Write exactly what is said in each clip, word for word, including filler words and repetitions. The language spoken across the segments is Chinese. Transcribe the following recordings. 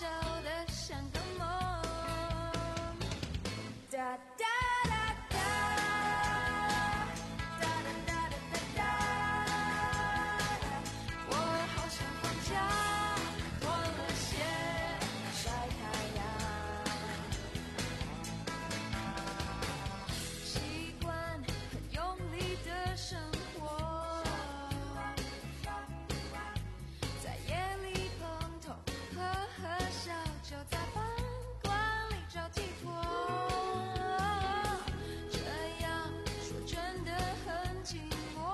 小的像个梦。哒哒哒哒，哒哒哒哒哒哒，我好想放假，脱了鞋晒太阳。习惯很用力的生活，在夜里碰头，喝喝小酒，在饭馆里找寄托。这样说真的很寂寞，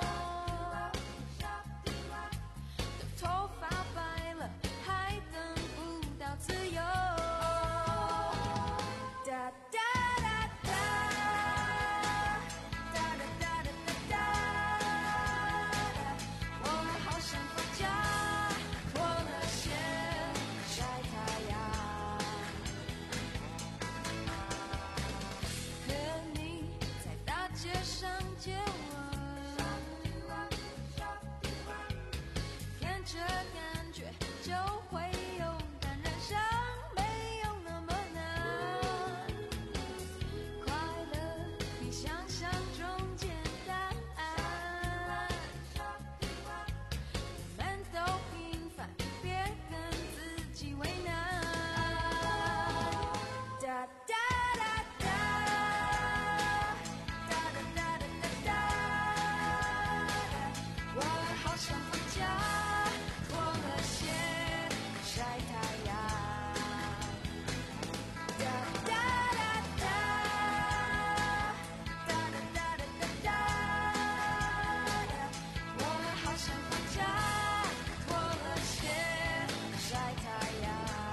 等头发白了，还等不到自由。哒哒哒哒，哒哒哒哒哒哒，我好想放假，脱了鞋晒太阳，和你在大街上接吻，跟着感觉就会勇敢，人生没有那么难，快乐比想象中简单，我们都平凡，别跟自己为难。哒哒哒哒，哒哒哒哒哒哒，我好想放假，脱了鞋晒太阳。哒哒哒哒，哒哒哒哒哒哒，我好想放假，脱了鞋晒太阳。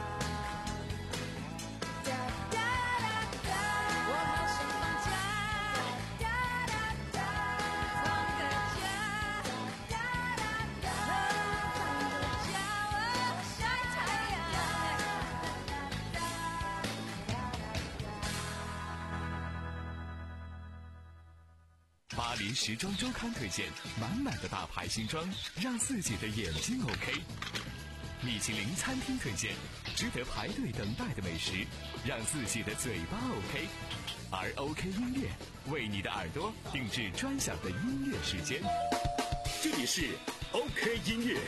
哒哒哒哒，我好想放假，哒哒哒，放个假，哒哒哒，放个假，我晒太阳。 巴黎时装周刊推荐满满的大牌新装，让自己的眼睛 OK。米其林餐厅推荐值得排队等待的美食，让自己的嘴巴 OK。而 OK 音乐为你的耳朵定制专享的音乐时间。 这里是 OK 音乐。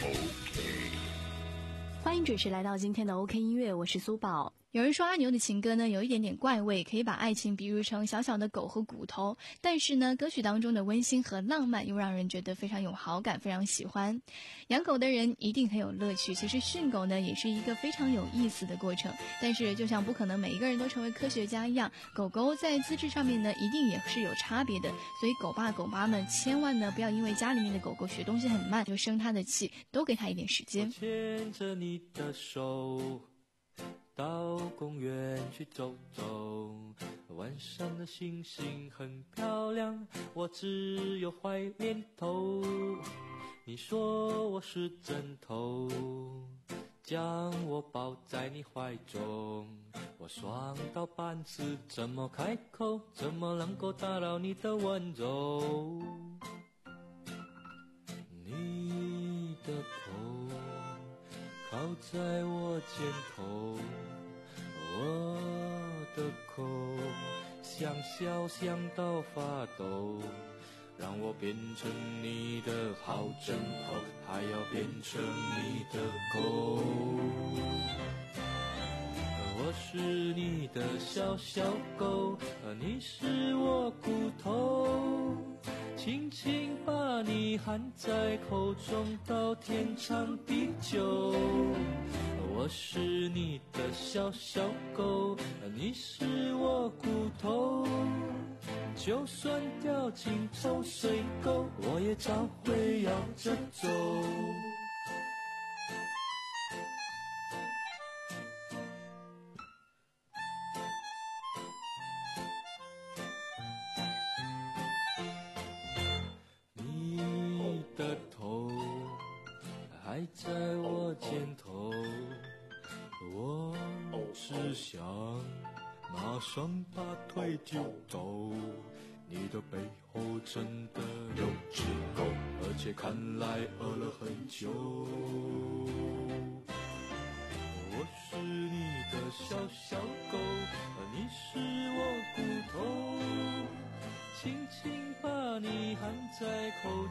欢迎准时来到今天的 OK 音乐，我是苏宝。有人说阿牛的情歌呢有一点点怪味，可以把爱情比喻成小小的狗和骨头，但是呢歌曲当中的温馨和浪漫又让人觉得非常有好感，非常喜欢。养狗的人一定很有乐趣，其实训狗呢也是一个非常有意思的过程，但是就像不可能每一个人都成为科学家一样，狗狗在资质上面呢一定也是有差别的，所以狗爸狗妈们千万呢不要因为家里面的狗狗学东西很慢就生它的气，多给它一点时间。 牵着你的手到公园去走走，晚上的星星很漂亮，我只有坏念头。你说我是枕头，将我抱在你怀中，我爽到半死，怎么开口？怎么能够打扰你的温柔？你的头靠在我肩头，我的口想笑想到发抖，让我变成你的好枕头，还要变成你的狗。我是你的小小狗，你是我骨头，轻轻把你含在口中到天长地久。我是你的小小狗，你是我骨头，就算掉进臭水沟，我也照会摇着走。你的头还在我肩头，我只想马上拔腿就走。你的背后真的有只狗，而且看来饿了很久。我是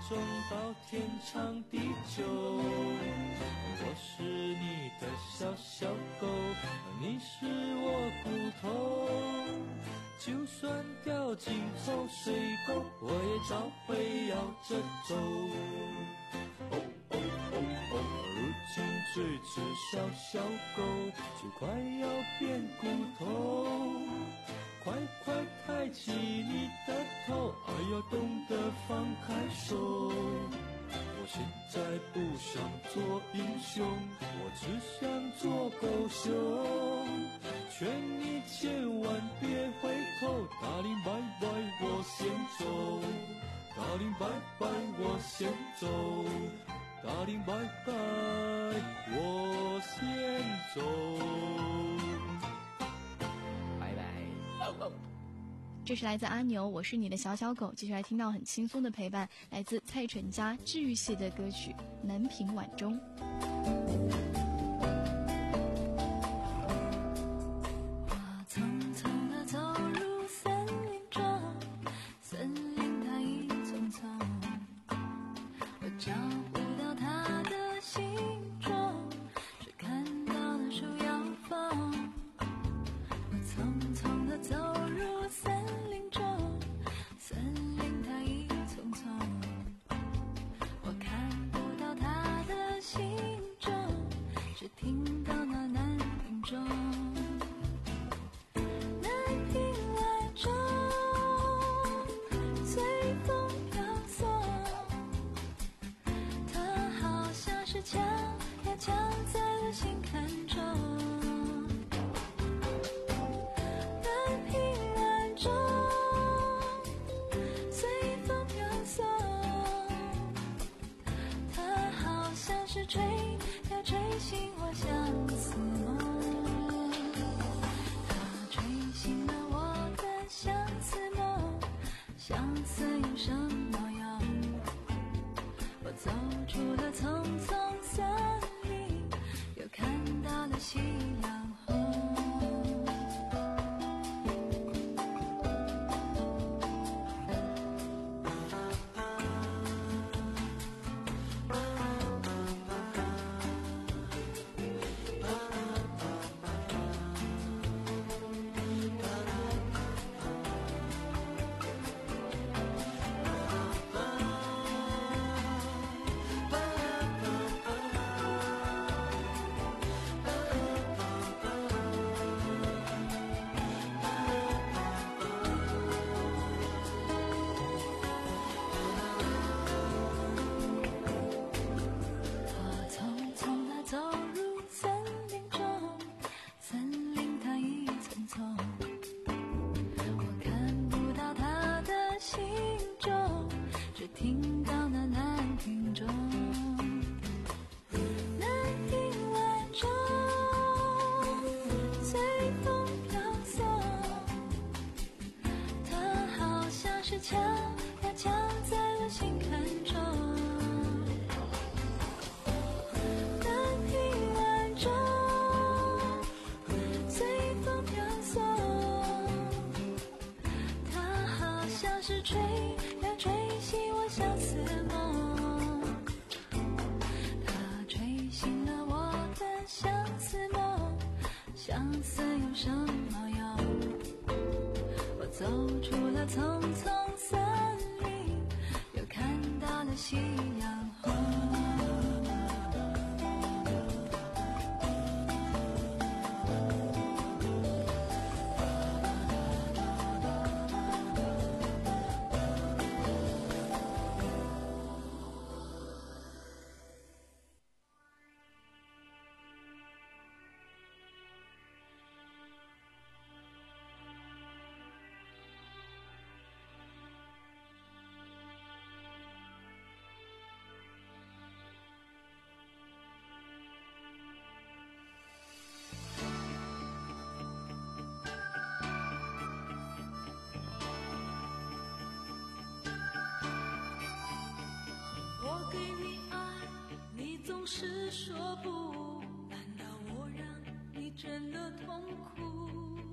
中到天长地久。我是你的小小狗，你是我骨头，就算掉进臭水沟，我也照会摇着走。哦哦哦哦，如今这只小小狗就快要变骨头，快快抬起你的头，哎呀，懂得放开手。我现在不想做英雄，我只想做狗熊，劝你千万别回头，大林拜拜我先走，大林拜拜我先走，大林拜拜我先走，拜拜。 这是来自阿牛，我是你的小小狗。继续来听到很轻松的陪伴，来自蔡淳佳治愈系的歌曲《南屏晚钟》。 我匆匆地走入森林中，森林它一丛丛，我找不到它的行踪，只看到了树摇风。我匆匆地走入森林中，森林它一丛丛，我看不到它的行踪，只听到那南屏钟。南屏晚钟，随风飘送，它好像是墙呀墙在了心坎中。南屏晚钟，随风飘送，它好像是吹呀吹醒我相思梦。它吹醒了我的相思梦，相思有什么用？我走出了丛丛森林，又看到了夕阳红。我匆匆地走入森林中，森林它一丛丛，我看不到它的行踪，只听到那南屏钟。南屏晚钟，随风飘送，它好像是墙呀墙在了心坎中。南屏晚钟，随风飘送，它好像是吹呀吹醒我相思梦。它吹醒了我的相思梦，相思有什么用？我走出了丛丛森林，又看到了夕阳红。我给你爱，你总是说不，难道我让你真的痛苦？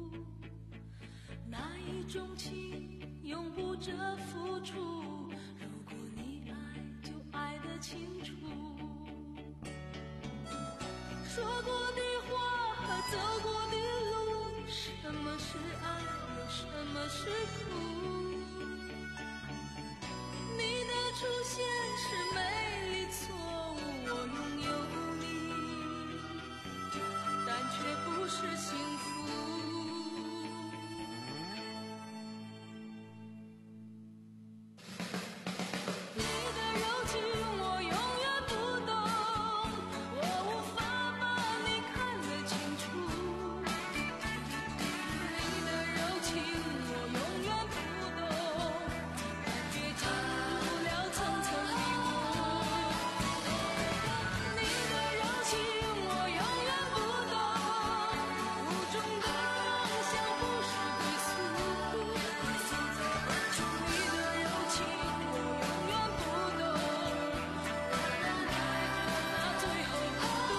那一种情永不折付出，如果你爱清楚。说过的话和走过的路，什么是爱，又什么是苦？你的出现是美丽错误，我拥有你，但却不是幸福。你的柔情我永远不懂，我无法把你看得清楚。你的柔情我永远不懂，感觉进入了层层迷雾。你的柔情我永远不懂，雾中的梦想不是归宿。你的柔情我永远不懂，让人带着那最后孤独。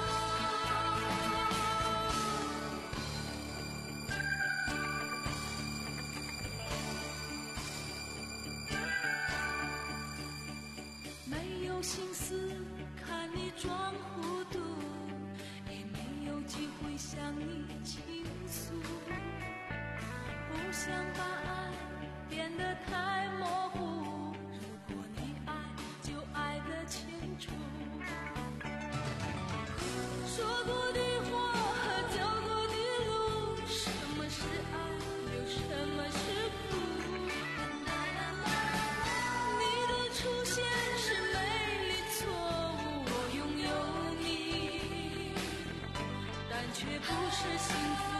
没有心思看你装糊涂，也没有机会向你倾诉。不想把爱变得太模糊，如果你爱，就爱得清楚。说过的话和走过的路，什么是爱，又什么是苦？你的出现是美丽错误，我拥有你，但却不是幸福。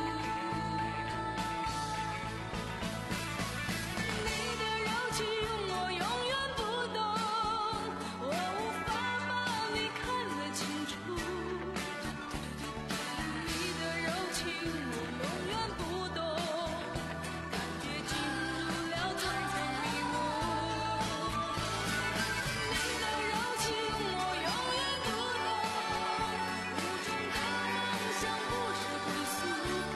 你的柔情我永远不懂，我无法把你看得清楚。你的柔情我永远不懂，感觉进入了层层迷雾。你的柔情我永远不懂，雾中的梦想不是归宿。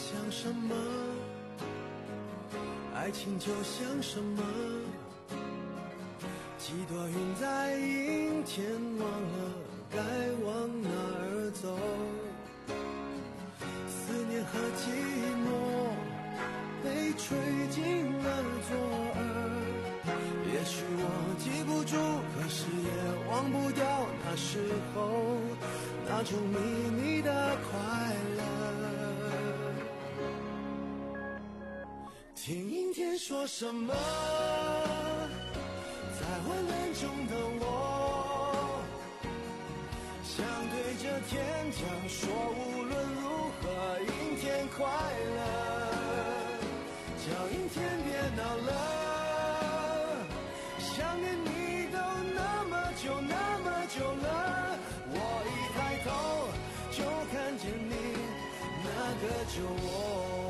像什么？爱情就像什么？几朵云在阴天，忘了该往哪儿走。思念和寂寞被吹进了左耳。也许我记不住，可是也忘不掉那时候那种秘密的快乐。听阴天说什么，在混乱中的我，想对着天讲说，无论如何阴天快乐，叫阴天别闹了，想念你都那么久那么久了，我一抬头就看见你那个旧我。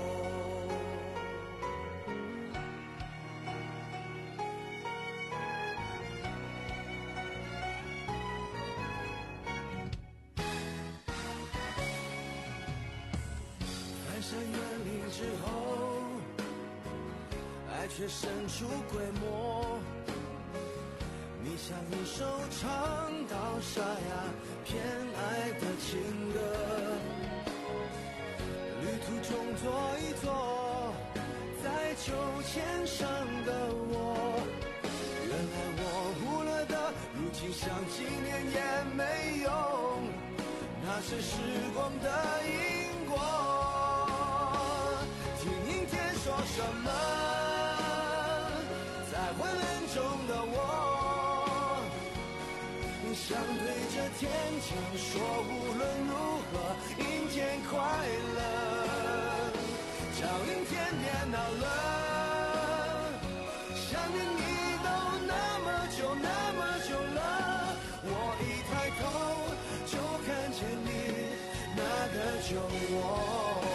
翻山越岭之后，爱却神出鬼没，你像一首唱到沙哑偏爱的情歌，旅途中坐一坐，在秋千上的我，原来我忽略的，如今想纪念也没用，那是时光的因果。听阴天说什么，在混乱中的我，想对着天讲说，无论如何阴天快乐，叫阴天别闹了，想念你都那么久那么久了，我一抬头就看见你那个旧我。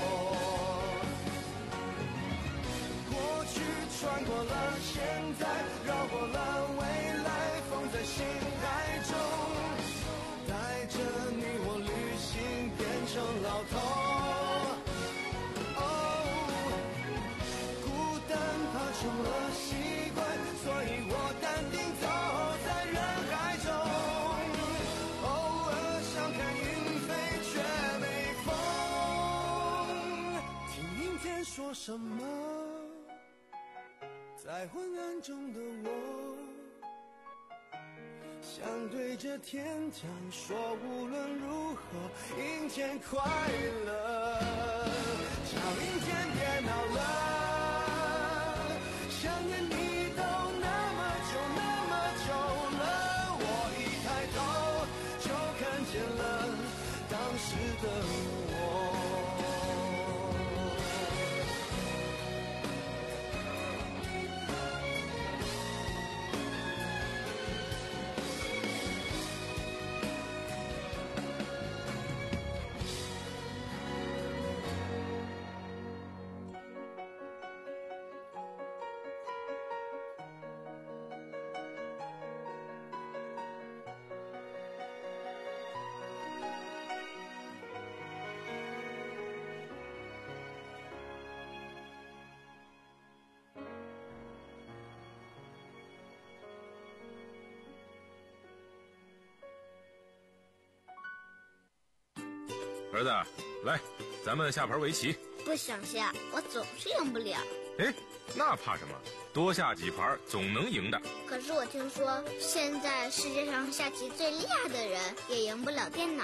过去穿过了，现在绕过了，未来放在心海中，带着你我旅行变成老头。哦，孤单怕成了习惯，所以我淡定走在人海中，偶尔想看云飞却没风。听阴天说什么，在昏暗中的我，想对着天讲说，无论如何阴天快乐，叫阴天别闹了，想念你都那么久那么久了，我一抬头就看见了当时的我。 儿子，来，咱们下盘围棋。 不想下，我总是赢不了。 哎，那怕什么？多下几盘总能赢的。 可是我听说，现在世界上下棋最厉害的人也赢不了电脑。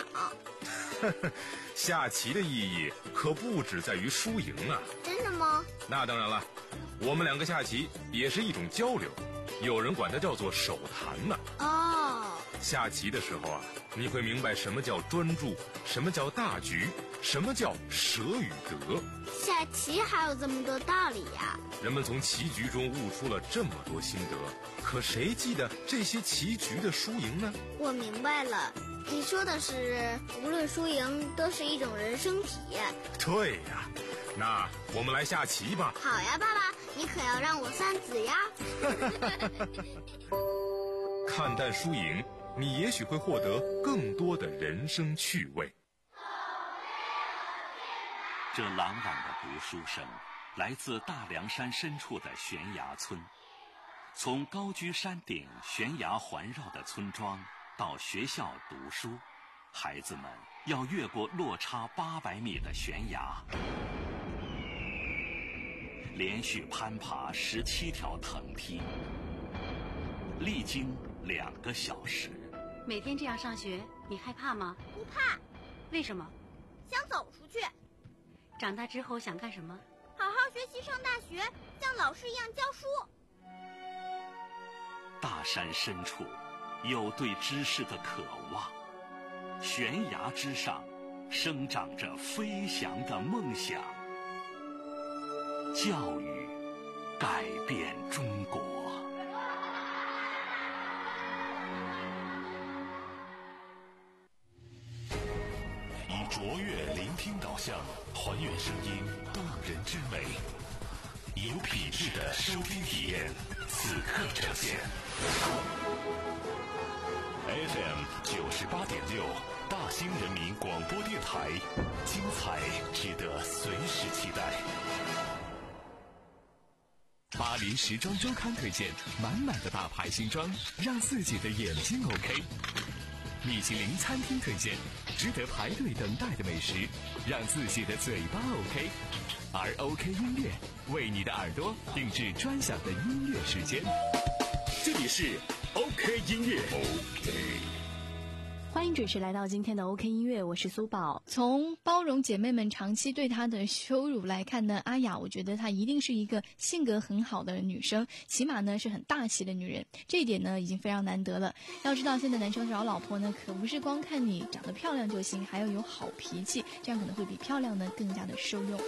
下棋的意义可不只在于输赢啊。 真的吗？ 那当然了，我们两个下棋也是一种交流，有人管它叫做手谈呢。 哦， 下棋的时候啊，你会明白什么叫专注，什么叫大局，什么叫舍与得。 下棋还有这么多道理呀！ 人们从棋局中悟出了这么多心得，可谁记得这些棋局的输赢呢？ 我明白了，你说的是无论输赢都是一种人生体验。 对呀，那我们来下棋吧。 好呀，爸爸，你可要让我算子呀。 看淡输赢，你也许会获得更多的人生趣味。 这朗朗的读书声来自大凉山深处的悬崖村。从高居山顶悬崖环绕的村庄到学校读书，孩子们要越过落差八百米的悬崖，连续攀爬十七条藤梯，历经两个小时。 每天这样上学，你害怕吗？ 不怕。 为什么？ 想走出去。 长大之后想干什么？ 好好学习，上大学，像老师一样教书。 大山深处有对知识的渴望，悬崖之上生长着飞翔的梦想。教育改变中国。 以卓越聆听导向，还原声音动人之美，有品质的收听体验，此刻呈现。F M 九十八点六，大兴人民广播电台，精彩值得随时期待。 巴黎时装周刊推荐满满的大牌新装，让自己的眼睛 OK。米其林餐厅推荐值得排队等待的美食，让自己的嘴巴 OK。而 OK 音乐为你的耳朵定制专享的音乐时间。这里是 OK 音乐。 OK， 欢迎准时来到今天的 OK 音乐，我是苏宝。从包容姐妹们长期对她的羞辱来看呢，阿雅我觉得她一定是一个性格很好的女生，起码呢是很大气的女人，这一点呢已经非常难得了。要知道现在男生找老婆呢，可不是光看你长得漂亮就行，还要有好脾气，这样可能会比漂亮呢更加的受用。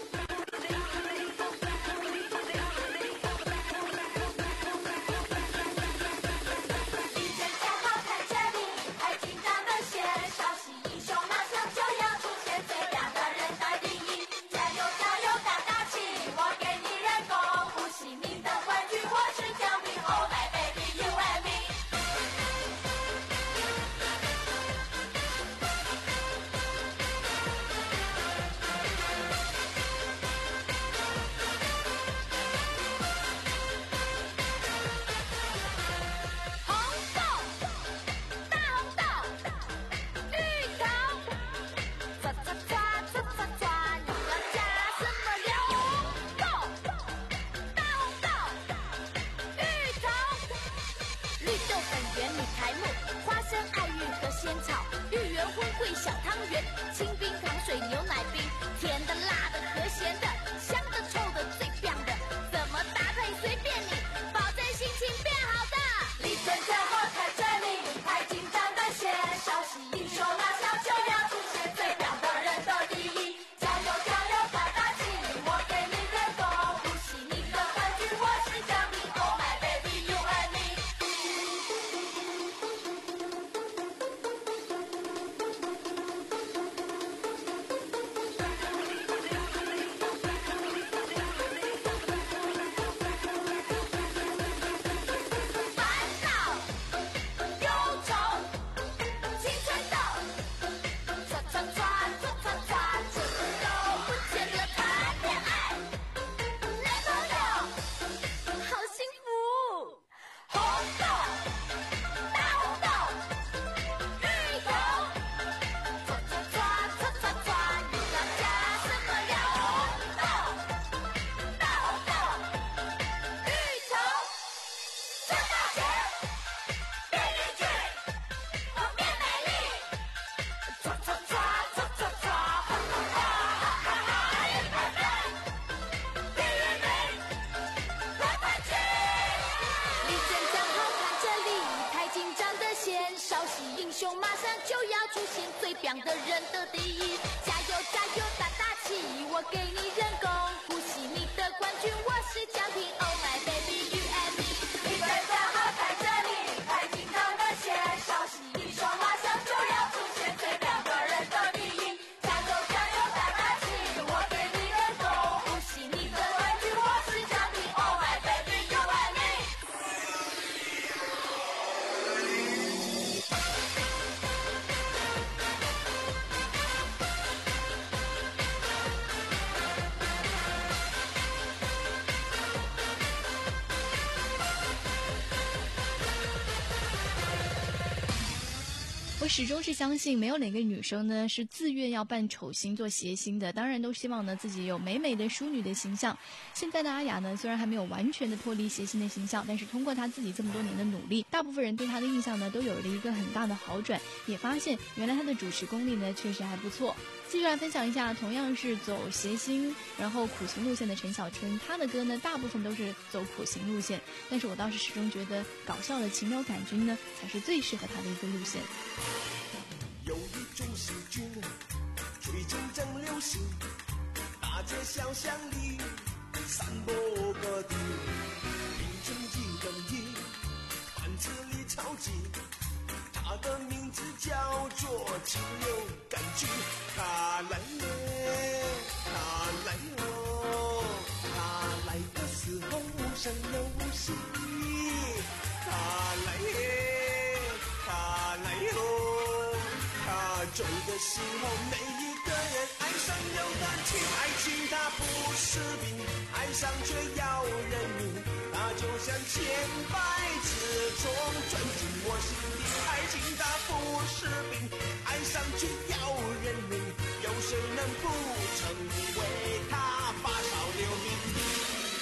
我始终是相信没有哪个女生呢是自愿要扮丑星做谐星的，当然都希望呢自己有美美的淑女的形象。现在的阿雅呢虽然还没有完全的脱离谐星的形象，但是通过她自己这么多年的努力，大部分人对她的印象呢都有了一个很大的好转，也发现原来她的主持功力呢确实还不错。继续来分享一下同样是走谐星然后苦情路线的陈小春，她的歌呢大部分都是走苦情路线，但是我倒是始终觉得搞笑的情流感君呢才是最适合她的一个路线。 有一种细菌最近正流行，大街小巷里散播各地，名称一等一，班次里超级，它的名字叫做情流感菌。它来了，它来了，它来的时候无声又无息，它来了，它来了，它走的时候每一个人爱上有感情，爱情它不是病，爱上却要人命，它就像千百次中钻进我心底，爱情它不是病，爱上却要人命，有谁能不成为它发烧流鼻涕？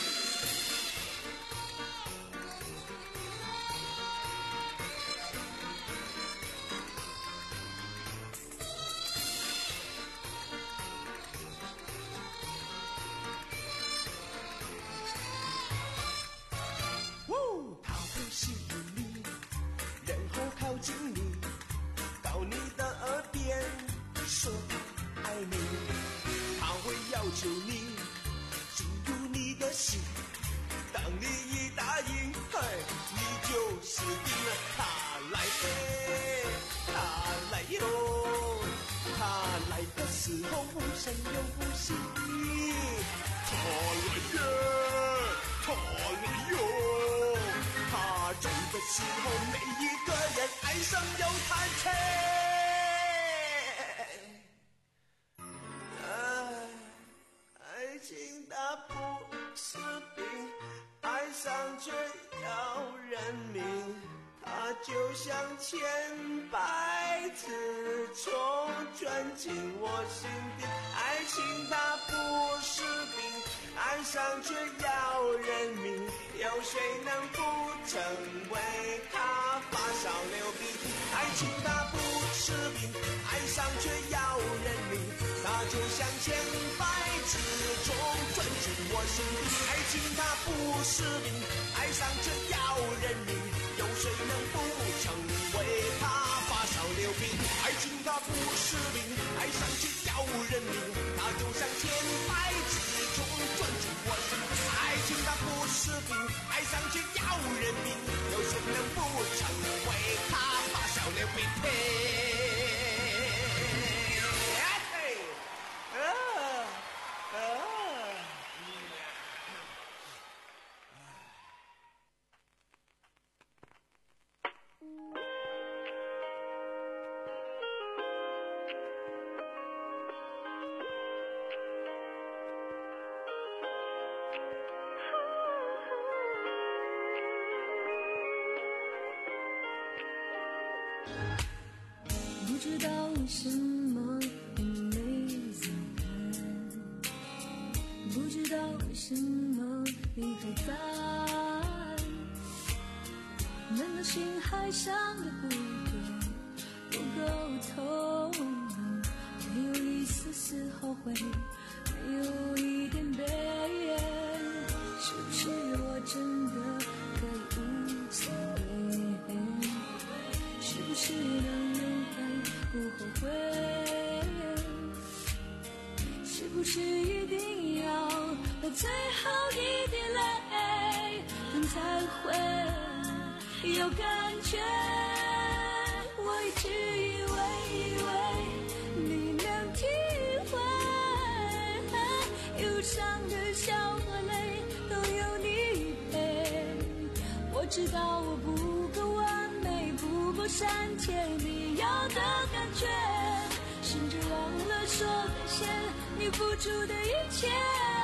它会吸引你，然后靠近你，到你的耳边说爱你，它会要求你进入你的心，当你一答应，嘿，你就死定了。它来了，它来哟，它来的时候无声又无息，它来了，它来哟，它走的时候每一个人爱上又叹气。爱情它不是病，爱上却要人命，它就像千百次虫钻进我心底。爱情它不是病，爱上却要人命，有谁能不成为它发烧流鼻涕？爱情它不是病，爱上却要人命，它就像千百次虫钻进我心底。爱情它不是病，爱上却要人命，有谁能不成为它发烧流鼻涕？爱情它不是病，爱上却要人命，它就像千百次虫钻进我心底。爱情它不是病，爱上却要人命，有谁能不成为它发烧流鼻涕？ 不知道为什么你没走开，不知道为什么你还在，难道心还伤得不够不够痛？没有一丝丝后悔，没有一点悲哀，是不是我真的可以无所谓？是不是能永远不后悔？是不是一定要到最后一滴泪，等才会有感觉？我一直以为以为你能体会，忧伤的笑和泪都有你陪。我知道我不够完美，不够善解你要的感觉，甚至忘了说感谢你付出的一切。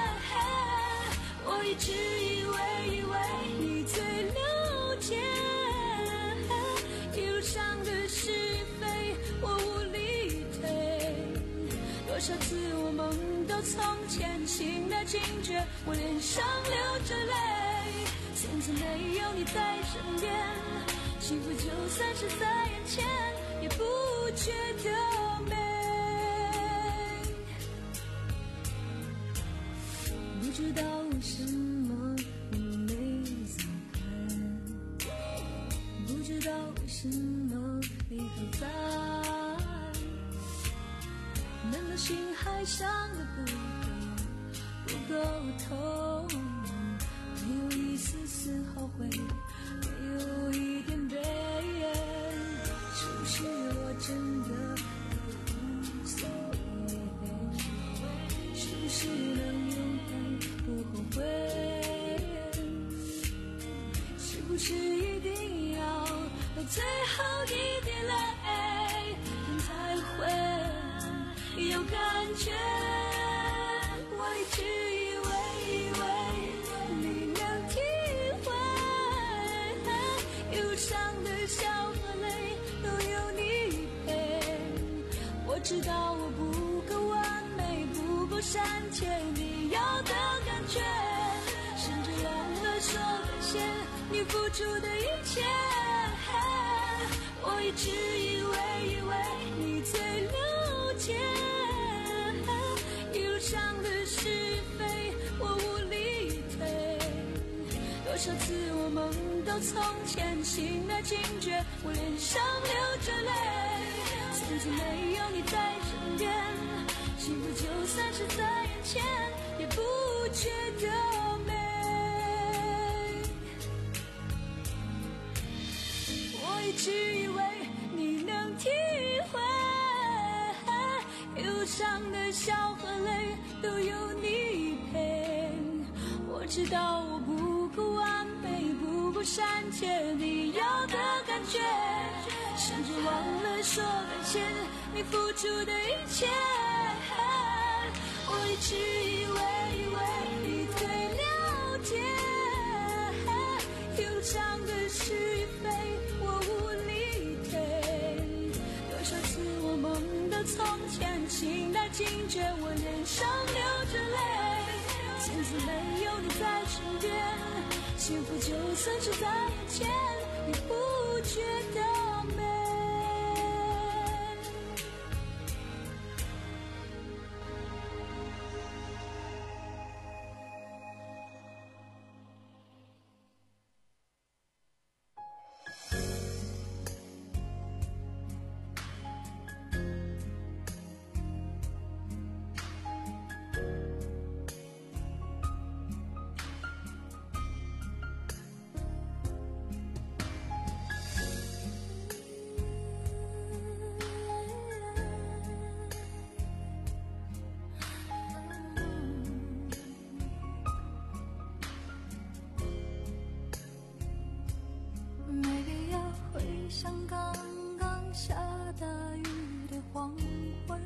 我一直以为以为你最了解忧伤的是非多少次我梦到从前，醒来惊觉我脸上流着泪。从此没有你在身边，幸福就算是在眼前，也不觉得美。不知道为什么你没走开，不知道为什么你还在，难道心还伤得不够不够痛？没有一丝丝后悔，没有一点悲哀，是不是我真的无所谓？是不是能永远不后悔？是不是一定要到最后一滴泪，你才会有感觉？我一直以为以为你能体会，忧伤的笑和泪都有你陪。我知道我不够完美，不够善解你要的感觉，甚至忘了说感谢你付出的一切。我一直以为以为你最了解，一路上的是非我无力推。多少次我梦到从前，醒来惊觉我脸上流着泪。从此没有你在身边，幸福就算是在眼前，也不觉得美。我一直以为你能体会，忧伤的笑和泪都有你陪。我知道我不够完美，不够善解你要的感觉，甚至忘了说感谢你付出的一切。我一直以为以为你最了解，忧伤的是非我无力推。多少次我梦到从前，醒来惊觉我脸上流着泪。从此没有你在身边，幸福就算是在眼前，也不觉得美。像刚刚下大雨的黄昏，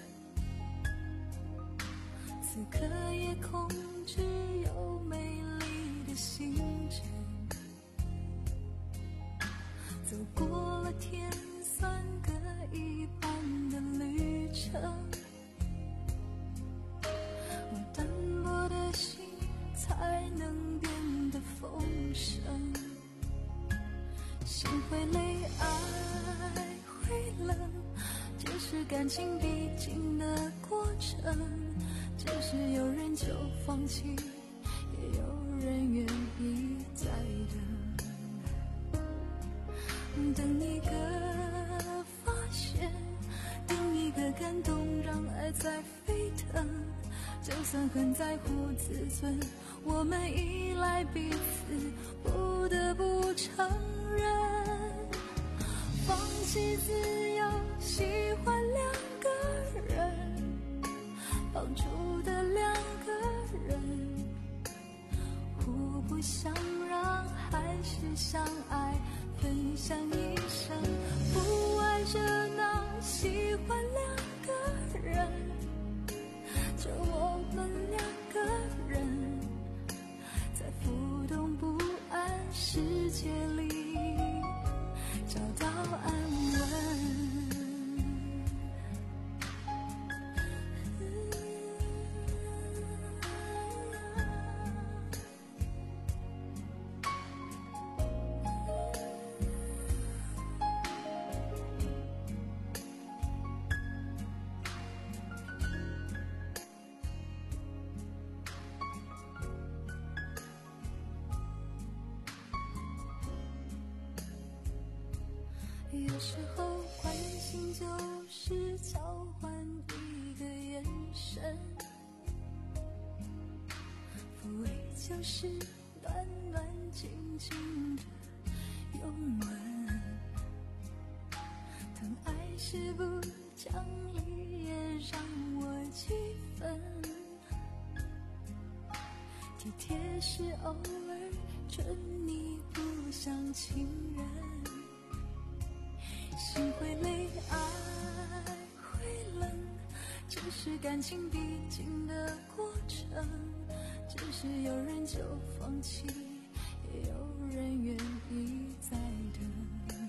此刻夜空只有美丽的星辰，走过了天算各一半的旅程，我单薄的心才能变得丰盛，心会累，爱会冷，这是感情必经的过程，只是有人就放弃，也有人愿意再等，等一个发现，等一个感动，让爱在沸腾，就算很在乎自尊，我们依赖彼此，不得不承认，放弃自由，喜欢两个人，绑住的两个人，互不相让，还是相爱，分享一生，不爱热闹，喜欢两个人，就我们两个人，在浮动不安世界里找到安稳。 有时候关心就是交换一个眼神，抚慰就是暖暖静静的拥吻，疼爱是不讲理也让我气愤，体贴是偶尔准你不像情人，心会累，爱会冷，这是感情必经的过程，只是有人就放弃，也有人愿意再等，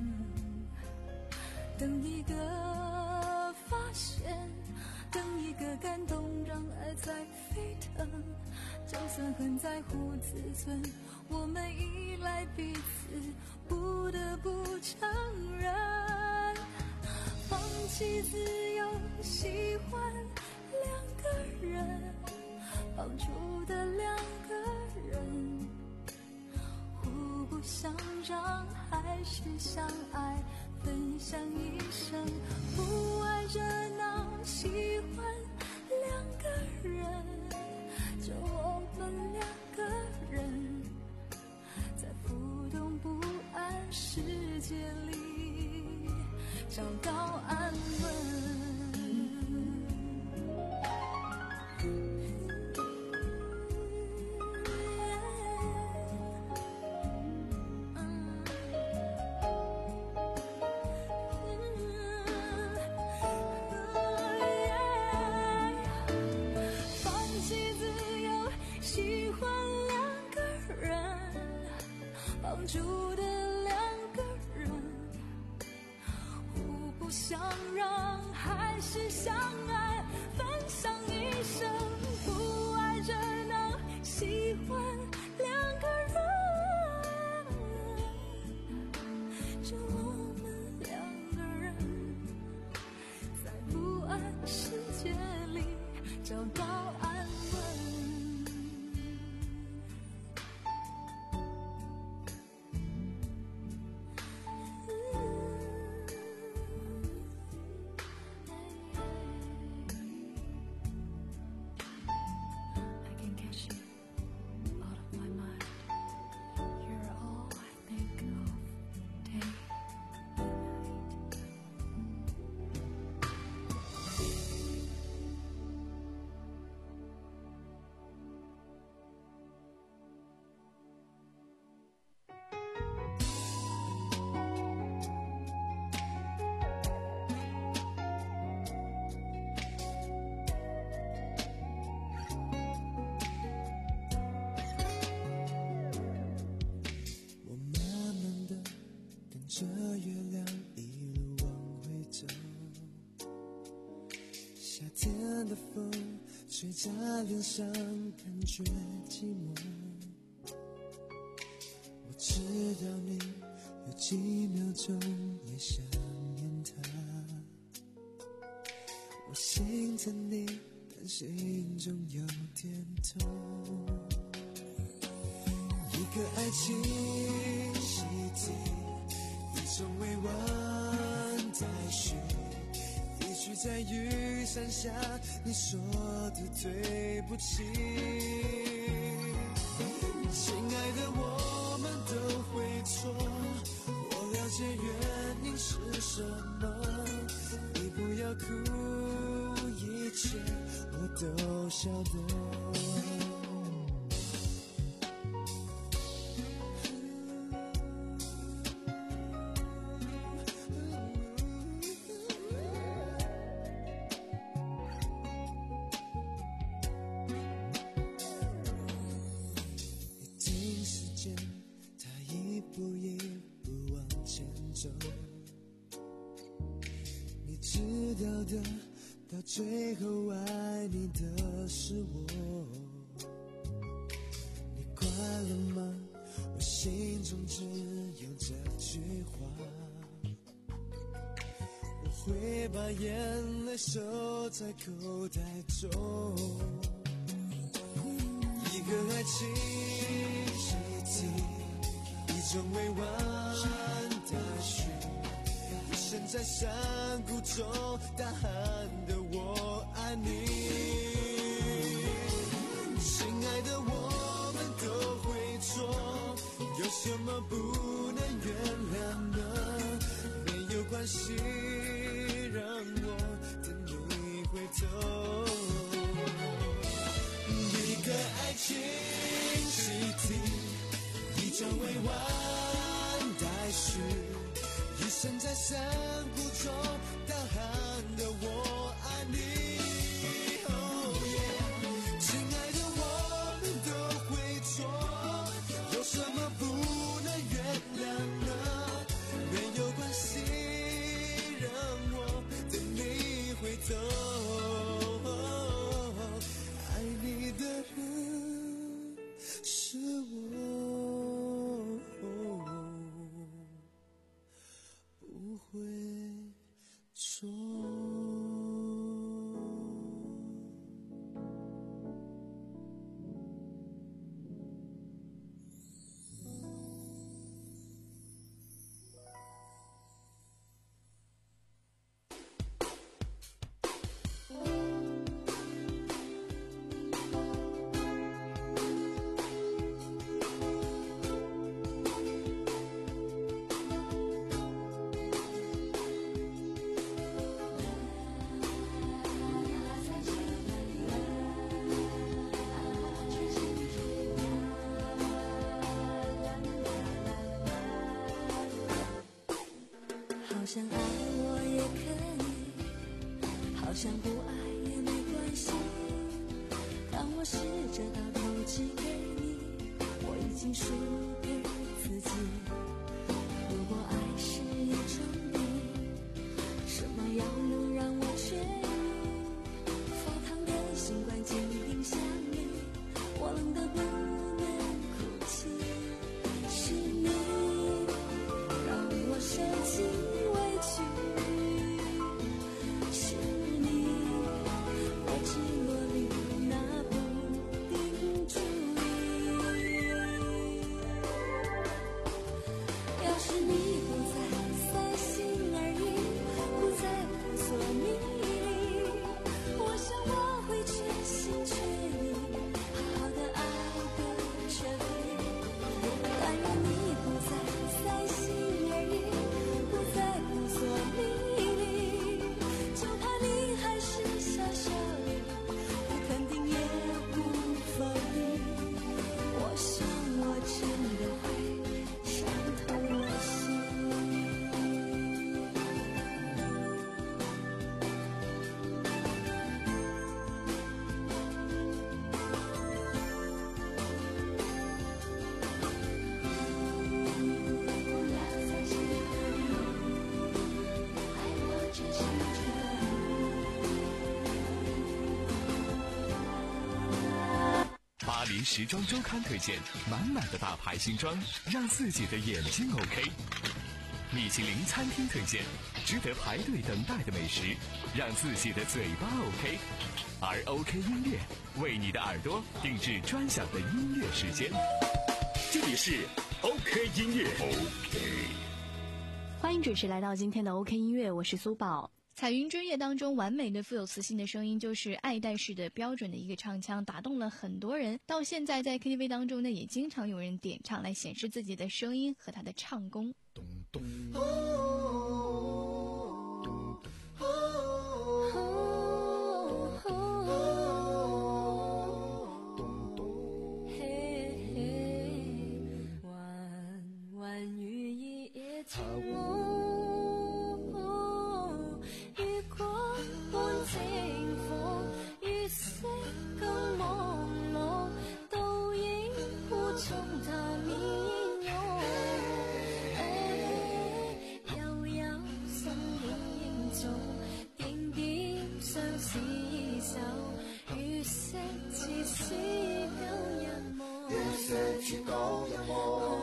等一个发现，等一个感动，让爱在沸腾，就算很在乎自尊，我们依赖彼此，不得不承认，放弃自由，喜欢两个人，绑住的两个人，互不相让，还是相爱，分享一生，不爱热闹，喜欢两个人，就我们两个人，在浮动不安世界里找到安稳。绑住的两个人，互不相让，还是相爱，分享一生，不爱热闹，喜欢两个人，就我们两个人，在不安世界里找到安稳。 这月亮一路往回走，夏天的风吹在脸上，感觉寂寞。我知道你有几秒钟也想念他，我心疼你，但心中有点痛。一个爱情习题，一种委婉待续，一句在雨伞下你说的对不起。亲爱的，我们都会错，我了解原因是什么，你不要哭，一切我都晓得。到最后爱你的是我，你快乐吗？我心中只有这句话，我会把眼泪收在口袋中。一个爱情习题，一种委婉待续， 在山谷中大喊的我爱你。亲爱的，我们都会错，有什么不能原谅呢？没有关系，让我等你回头。一个爱情习题，一张未完待续，一生在山谷中大喊的我爱你。Oh yeah， 亲爱的，我们都会错，有什么不能原谅呢？没有关系，让我等你回头。爱你的人是我，不会错。 好像爱我也可以，好像不爱也没关系。当我试着到头寄给你，我已经输给自己。如果爱是一种病，什么药能让我痊愈？发烫的新冠坚定想你，我冷得不能哭泣。是你让我受尽委屈，是你我坠落里那不定注意。要是你不再塞心而已，不再扑朔迷离，我想我会全心全意好好的爱个彻底。但愿你不再塞心而已，不再扑朔迷离，就怕你还是傻傻的，不肯定也不否认。我想我真的会伤透了心。 巴黎时装周刊推荐满满的大牌新装，让自己的眼睛 OK。米其林餐厅推荐值得排队等待的美食，让自己的嘴巴 OK。而 OK 音乐为你的耳朵定制专享的音乐时间。 这里是 OK 音乐。OK， 欢迎准时来到今天的 OK 音乐，我是苏宝。彩云追月当中完美的富有磁性的声音，就是爱戴式的标准的一个唱腔，打动了很多人。到现在在 K T V 当中呢，也经常有人点唱来显示自己的声音和他的唱功。 咚咚弯弯雨一夜情梦，月光伴清風，月色更朦朧，倒影湖中它面容。悠悠身影中，點點相思手，月色似是舊日夢，月色似舊日夢。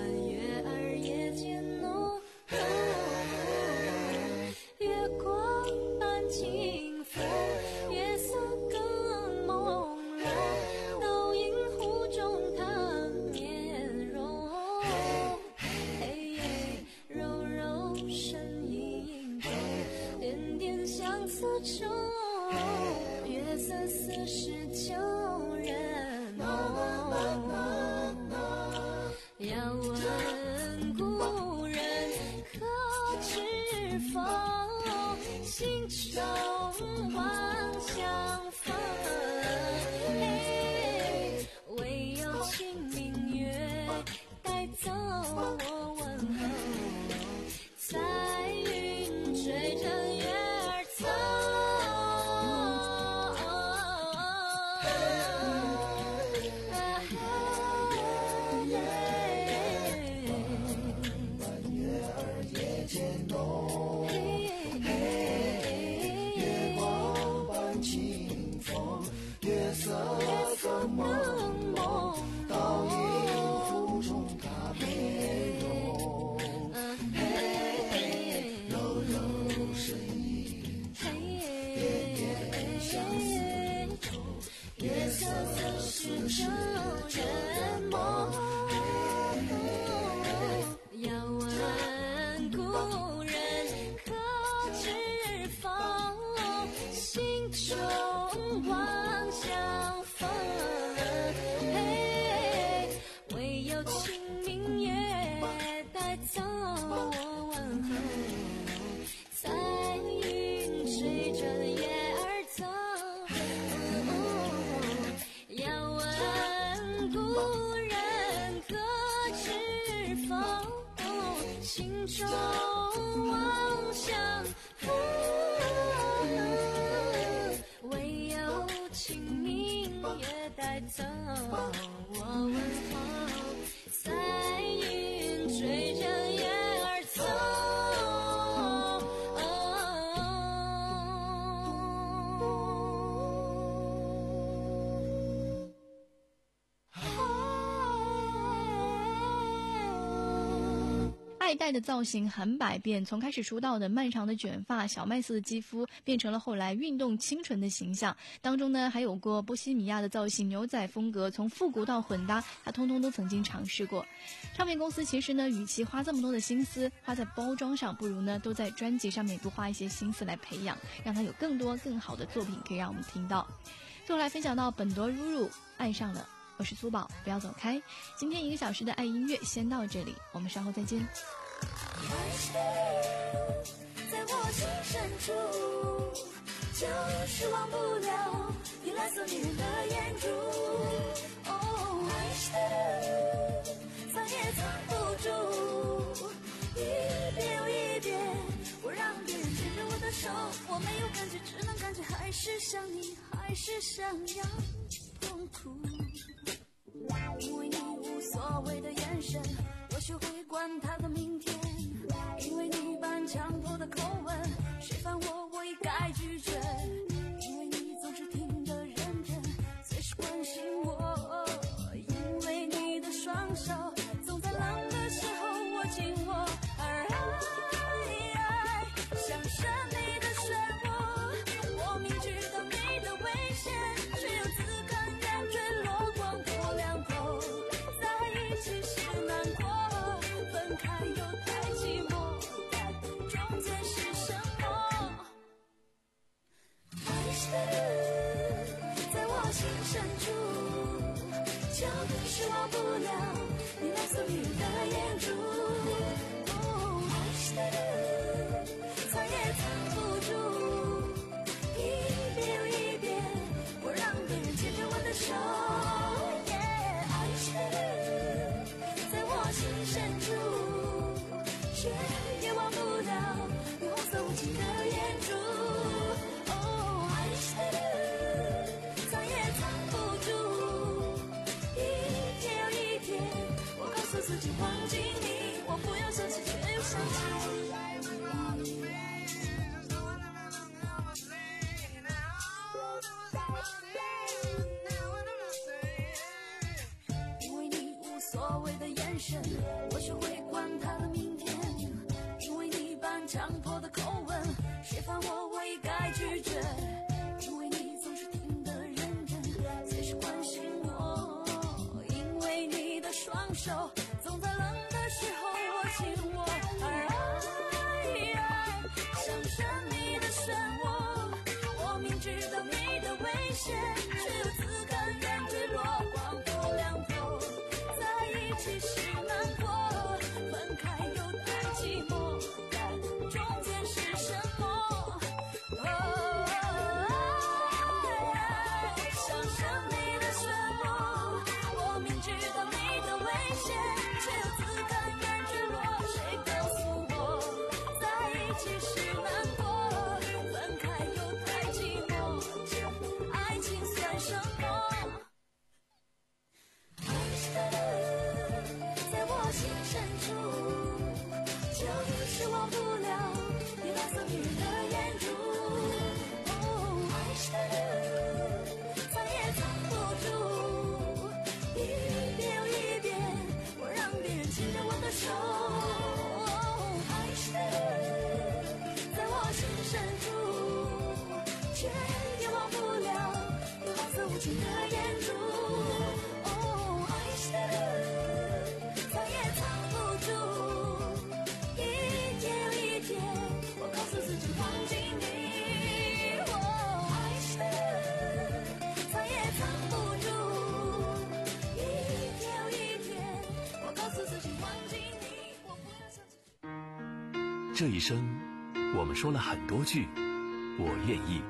月光中妄想，唯有清明也带走我问候，彩云追着月儿走。 爱戴的造型很百变，从开始出道的漫长的卷发、小麦色的肌肤，变成了后来运动清纯的形象。当中呢，还有过波西米亚的造型、牛仔风格，从复古到混搭，他通通都曾经尝试过。唱片公司其实呢，与其花这么多的心思花在包装上，不如呢都在专辑上面多花一些心思来培养，让他有更多更好的作品可以让我们听到。最后来分享到本多如如爱上了。我是苏宝，不要走开。今天一个小时的爱音乐先到这里，我们稍后再见。 在我心深处，就是忘不了你蓝色女人的眼珠。哦，爱是藏也藏不住，一遍又一遍，我让别人牵着我的手，我没有感觉，只能感觉还是想你，还是想要痛苦。因为你无所谓的眼神，我学会管他的明天。因为你半强迫的口吻，谁烦我我一概拒绝。因为你总是听得认真，随时关心我。因为你的双手总在冷的时候握紧我，而爱像神秘的漩涡，我明知道你的危险，却又自甘愿坠落光头两头。在一起是难过，分开又太寂寞。中间是什么？爱是在我心深处，就是忘不了你蓝色女人的眼珠。哦，爱是藏也藏不住，一遍又一遍，我让别人牵着我的手。Yeah， 爱是在我心深处，却也忘不了你红色无情的眼珠。哦，爱是藏也藏不住，一天又一天，我告诉自己忘记你，我不要想起却又想起。因为你无所谓的眼神，我学会管他的明天。因为你半强迫的口吻，谁烦我我一概拒绝。因为你总是听得认真，随时关心我。因为你的双手总在冷的时候握紧我，而爱像神秘的漩涡，我明知道你的危险，却又自甘愿坠落光头两头。在一起是难过，分开又太寂寞，但中间是什么？哦，像神秘的漩涡，我明知道你的危险，却又自甘愿坠落。谁告诉我，在一起是难过，分开又太寂寞，这爱情算什么？爱是在我心深处，就是忘不了你蓝色女人的眼珠。哦，爱是藏也藏不住，一遍又一遍，我让别人牵着我的手。哦，爱是在我心深处，却也忘不了你蓝色无情的眼珠。哦，爱是藏也藏不住，一天又一天，我告诉自己忘记你。哦，爱是藏也藏不住，一天又一天，我告诉自己忘记你。我不要想起。 这一生，我们说了很多句“我愿意”。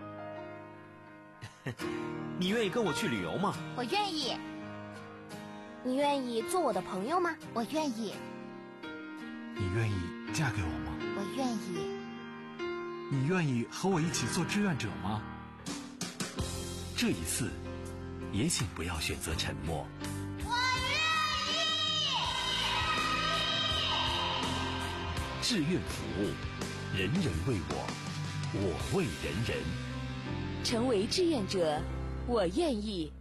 你愿意跟我去旅游吗？ 我愿意。你愿意做我的朋友吗？我愿意。 你愿意嫁给我吗？ 我愿意。 你愿意和我一起做志愿者吗？ 这一次，也请不要选择沉默。 我愿意。 志愿服务，人人为我，我为人人。 成为志愿者，我愿意。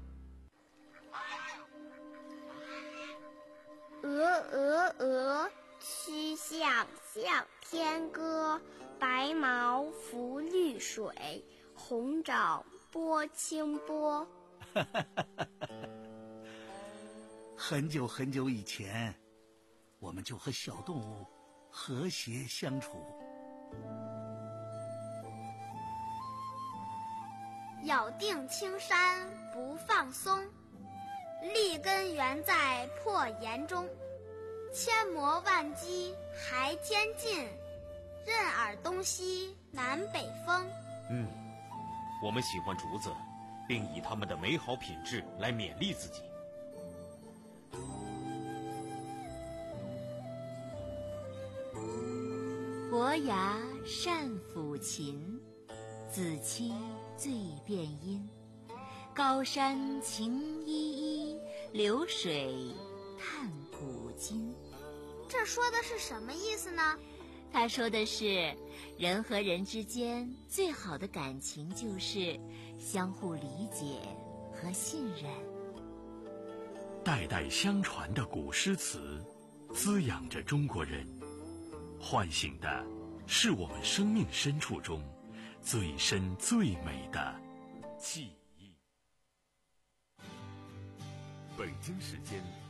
鹅鹅鹅，曲项向天歌。白毛浮绿水，红掌拨清波。 很久很久以前，我们就和小动物和谐相处。 咬定青山不放松，立根原在破岩中。千磨万击还坚劲，任尔东西南北风。 嗯，我们喜欢竹子，并以它们的美好品质来勉励自己。 伯牙善抚琴，子期最辨音。高山晴依依，流水叹古今。 这说的是什么意思呢？ 他说的是，人和人之间最好的感情就是相互理解和信任。 代代相传的古诗词，滋养着中国人，唤醒的是我们生命深处中最深最美的记忆。 北京时间